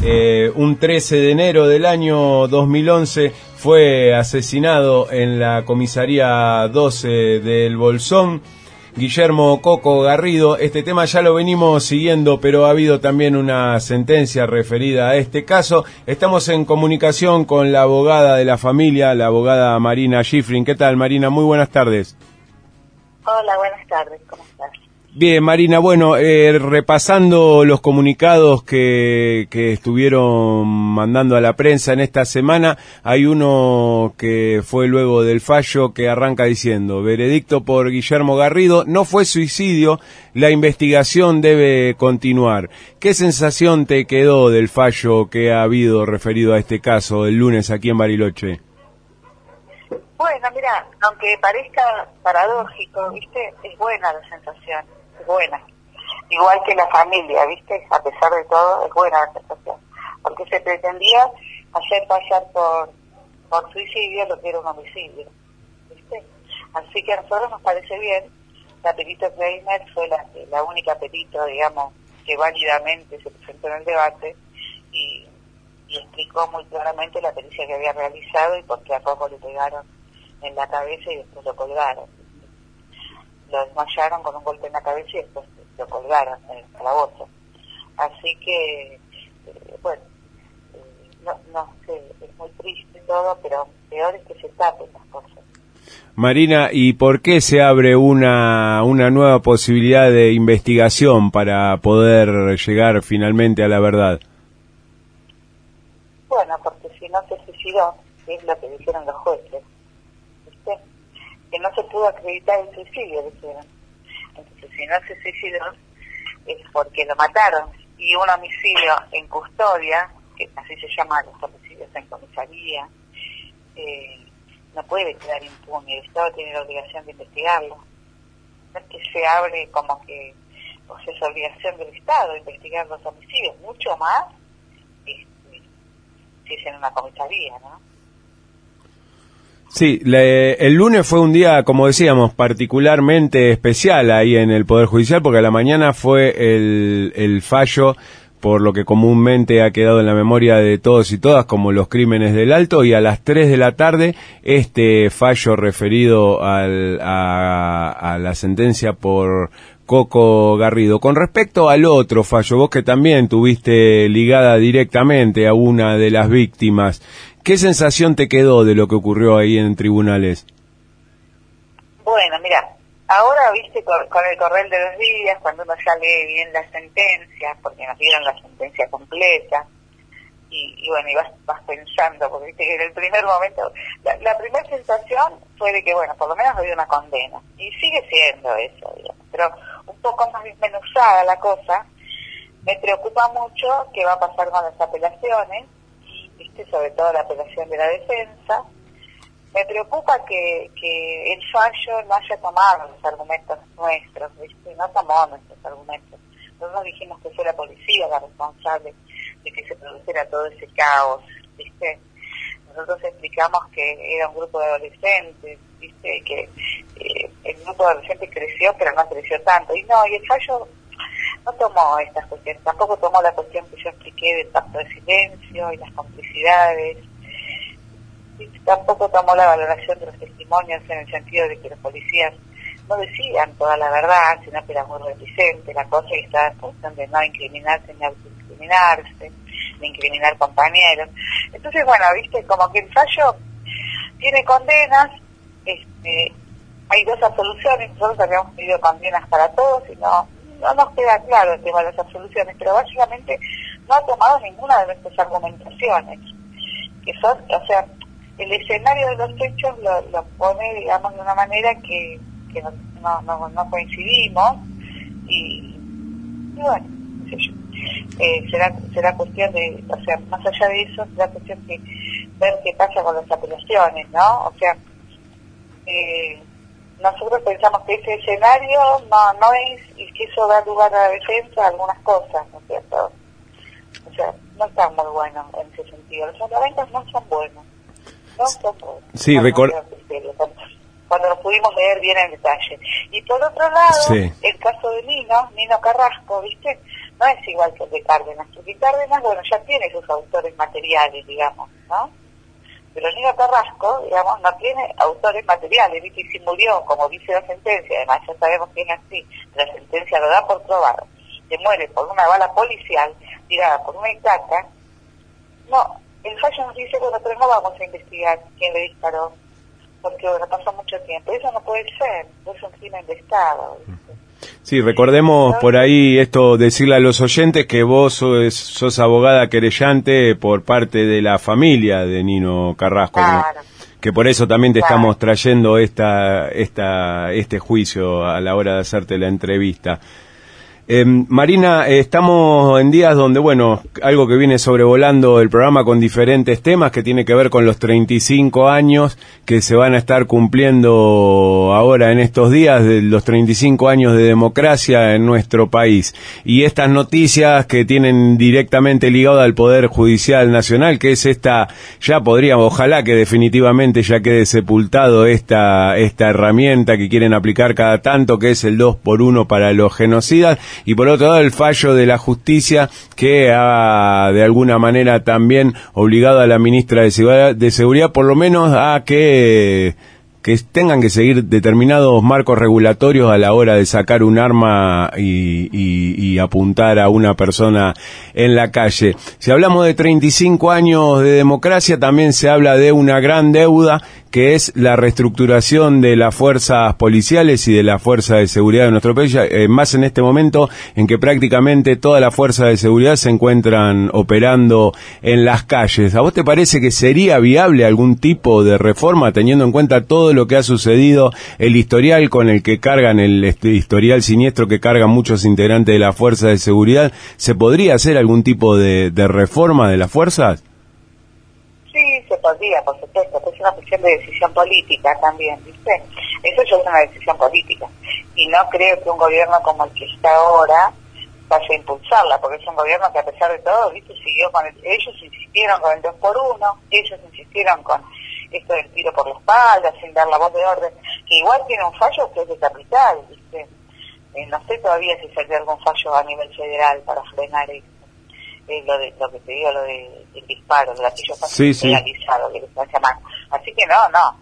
un 13 de enero del año 2011 fue asesinado en la comisaría 12 del Bolsón Guillermo Coco Garrido. Este tema ya lo venimos siguiendo, pero ha habido también una sentencia referida a este caso. Estamos en comunicación con la abogada de la familia, la abogada Marina Schifrin. ¿Qué tal, Marina? Muy buenas tardes. Hola, buenas tardes. ¿Cómo estás? Bien, Marina, bueno, repasando los comunicados que estuvieron mandando a la prensa en esta semana, hay uno que fue luego del fallo que arranca diciendo: veredicto por Guillermo Garrido, no fue suicidio, la investigación debe continuar. ¿Qué sensación te quedó del fallo que ha habido referido a este caso el lunes aquí en Bariloche? Bueno, mira, aunque parezca paradójico, ¿viste? Es buena la sensación, es buena. Igual que la familia, ¿viste? A pesar de todo, es buena la sensación. Porque se pretendía hacer pasar por suicidio lo que era un homicidio, ¿viste? Así que a nosotros nos parece bien. La perito Kramer fue la única perito, digamos, que válidamente se presentó en el debate y explicó muy claramente la pericia que había realizado y por qué a Coco le pegaron en la cabeza y después lo colgaron. Lo desmayaron con un golpe en la cabeza y después lo colgaron en el calabozo. Así que, bueno, no sé, es muy triste todo, pero peor es que se tapen las cosas. Marina, ¿y por qué se abre una nueva posibilidad de investigación para poder llegar finalmente a la verdad? Bueno, porque si no se suicidó, es lo que dijeron los jueces, ¿viste? Que no se pudo acreditar el suicidio, dijeron. Entonces, si no se suicidó, es porque lo mataron. Y un homicidio en custodia, que así se llaman los homicidios en comisaría, no puede quedar impune. El Estado tiene la obligación de investigarlo. No es que se abre como que, o sea, es obligación del Estado investigar los homicidios, mucho más si es en una comisaría, ¿no? Sí, el lunes fue un día, como decíamos, particularmente especial ahí en el Poder Judicial, porque a la mañana fue el fallo, por lo que comúnmente ha quedado en la memoria de todos y todas como los crímenes del Alto, y a las 3 de la tarde este fallo referido a la sentencia por Coco Garrido. Con respecto al otro fallo, vos que también tuviste ligada directamente a una de las víctimas, ¿qué sensación te quedó de lo que ocurrió ahí en tribunales? Bueno, mira, ahora, viste, con el correr de los días, cuando uno ya lee bien la sentencia, porque nos dieron la sentencia completa, y bueno, y vas pensando, porque viste que en el primer momento, la primera sensación fue de que, bueno, por lo menos había una condena, y sigue siendo eso, digamos, pero un poco más desmenuzada la cosa. Me preocupa mucho qué va a pasar con las apelaciones, viste, sobre todo la apelación de la defensa. Me preocupa que el fallo no haya tomado los argumentos nuestros, ¿viste? No tomó nuestros argumentos. Nosotros dijimos que fue la policía la responsable de que se produjera todo ese caos, ¿viste? Nosotros explicamos que era un grupo de adolescentes, ¿viste? Que el grupo de adolescentes creció, pero no creció tanto. Y el fallo no tomó estas cuestiones, tampoco tomó la cuestión que yo expliqué del pacto de silencio y las complicidades. Tampoco tomó la valoración de los testimonios en el sentido de que los policías no decían toda la verdad, sino que era muy reticente la cosa, y estaba en función de no incriminarse ni autoincriminarse, ni incriminar compañeros. Entonces, bueno, viste, como que el fallo tiene condenas, hay dos absoluciones, nosotros habíamos pedido condenas para todos y no nos queda claro el tema de las absoluciones, pero básicamente no ha tomado ninguna de nuestras argumentaciones, que son, o sea, el escenario de los hechos lo pone, digamos, de una manera que no coincidimos, y bueno, qué sé yo. Será cuestión de, o sea, más allá de eso, será cuestión de ver qué pasa con las apelaciones, ¿no? O sea, nosotros pensamos que ese escenario no es, y que eso da lugar a la defensa a algunas cosas, ¿no es cierto? O sea, no están muy buenos en ese sentido. Los fundamentos no son buenos. Sí, cuando lo pudimos leer bien en detalle. Y por otro lado, sí, el caso de Nino Carrasco, ¿viste? no es igual que el de Cárdenas, porque Cárdenas, bueno, ya tiene sus autores materiales, digamos, ¿no? Pero Nino Carrasco, digamos, no tiene autores materiales, ¿viste? Y si murió, como dice la sentencia, además ya sabemos que es así, la sentencia lo da por probado, que muere por una bala policial tirada por una estaca, no, el fallo nos dice, bueno, pero no vamos a investigar quién le disparó, porque bueno, pasó mucho tiempo. Eso no puede ser, es un crimen de Estado, ¿viste? Sí, recordemos por ahí esto, decirle a los oyentes que vos sos abogada querellante por parte de la familia de Nino Carrasco, Claro. que por eso también te Claro. estamos trayendo este juicio a la hora de hacerte la entrevista. Marina, estamos en días donde, bueno, algo que viene sobrevolando el programa con diferentes temas que tiene que ver con los 35 años que se van a estar cumpliendo ahora en estos días, de los 35 años de democracia en nuestro país. Y estas noticias que tienen directamente ligado al Poder Judicial Nacional, que es ojalá que definitivamente ya quede sepultado esta herramienta que quieren aplicar cada tanto, que es el 2x1 para los genocidas. Y por otro lado el fallo de la justicia que ha de alguna manera también obligado a la ministra de Seguridad por lo menos a que tengan que seguir determinados marcos regulatorios a la hora de sacar un arma y apuntar a una persona en la calle. Si hablamos de 35 años de democracia, también se habla de una gran deuda, que es la reestructuración de las fuerzas policiales y de la fuerza de seguridad de nuestro país, más en este momento en que prácticamente todas las fuerzas de seguridad se encuentran operando en las calles. ¿A vos te parece que sería viable algún tipo de reforma, teniendo en cuenta todo lo que ha sucedido, el historial con el que cargan, el historial siniestro que cargan muchos integrantes de la fuerza de seguridad? ¿Se podría hacer algún tipo de reforma de las fuerzas? Sí, se podría, por supuesto, es una cuestión de decisión política también, ¿viste? Eso ya es una decisión política. Y no creo que un gobierno como el que está ahora vaya a impulsarla, porque es un gobierno que a pesar de todo, ¿viste? Siguió con ellos insistieron con el 2x1, ellos insistieron con esto del tiro por la espalda, sin dar la voz de orden, que igual tiene un fallo que es de capital, ¿viste? No sé todavía si salió algún fallo a nivel federal para frenar eso. Lo que te digo, el disparo, el gatillo fácil legalizado, que le están llamando. Así que no,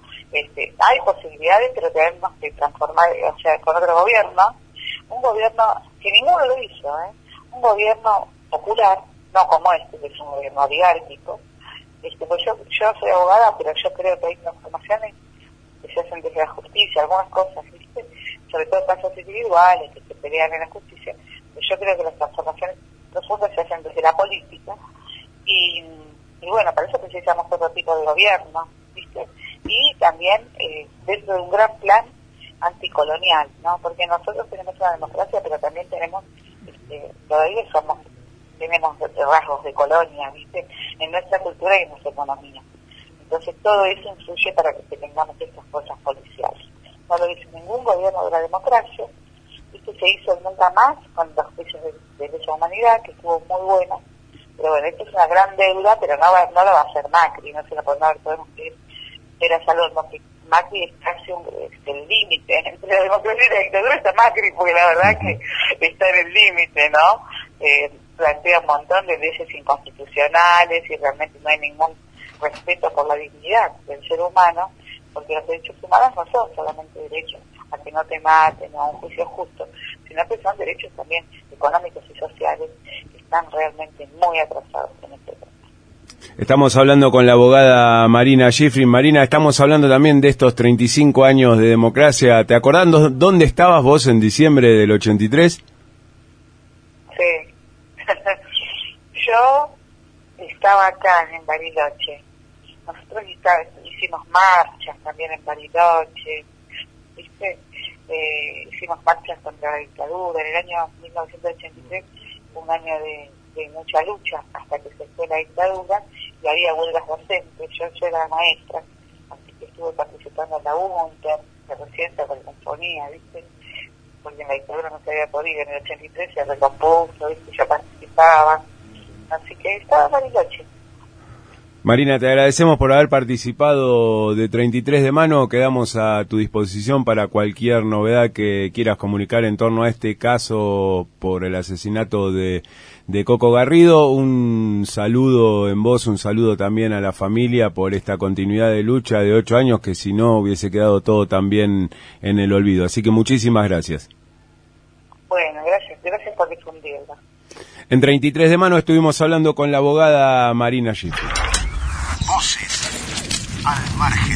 hay posibilidades, pero tenemos que transformar, o sea, con otro gobierno, un gobierno que ninguno lo hizo, un gobierno popular, no como que es un gobierno oligárquico. Pues yo soy abogada, pero yo creo que hay transformaciones que se hacen desde la justicia, algunas cosas, ¿viste? Sobre todo casos individuales que se pelean en la justicia. Pero yo creo que las transformaciones profundas se hacen desde la política y bueno, para eso precisamos otro tipo de gobierno, ¿viste? Y también dentro de un gran plan anticolonial, ¿no? Porque nosotros tenemos una democracia, pero también tenemos, todavía tenemos rasgos de colonia, ¿viste? En nuestra cultura y en nuestra economía. Entonces todo eso influye para que tengamos estas cosas policiales. No lo hizo ningún gobierno de la democracia. Esto se hizo nunca más con los juicios de lesa humanidad, que estuvo muy bueno. Pero bueno, esto es una gran deuda, pero no lo va a hacer Macri, no se la podemos pedir. Era salud, porque Macri es casi el límite entre la democracia y la dictadura. Está Macri, porque la verdad que está en el límite, ¿no? Plantea un montón de leyes inconstitucionales y realmente no hay ningún respeto por la dignidad del ser humano, porque los derechos humanos no son solamente derechos a que no te maten o a un juicio justo, sino que son derechos también económicos y sociales que están realmente muy atrasados en este país. Estamos hablando con la abogada Marina Schifrin. Marina, estamos hablando también de estos 35 años de democracia. ¿Te acordás dónde estabas vos en diciembre del 83? Sí. Yo estaba acá en Bariloche. Nosotros hicimos marchas también en Bariloche, ¿viste? Hicimos marchas contra la dictadura. En el año 1983, un año de mucha lucha hasta que se fue la dictadura y había huelgas docentes. Yo era maestra, así que estuve participando en la UNTER, que recién se recomponía, ¿viste? Porque en la dictadura no se había podido. En el 83 se recompuso, ¿viste? Yo participaba. Así que estaba en Bariloche. Marina, te agradecemos por haber participado de 33 de mano. Quedamos a tu disposición para cualquier novedad que quieras comunicar en torno a este caso por el asesinato de Coco Garrido. Un saludo en vos, un saludo también a la familia por esta continuidad de lucha de 8 años que si no hubiese quedado todo también en el olvido. Así que muchísimas gracias. Bueno, gracias por difundirlo. En 33 de mano estuvimos hablando con la abogada Marina Giffey. Voces al margen.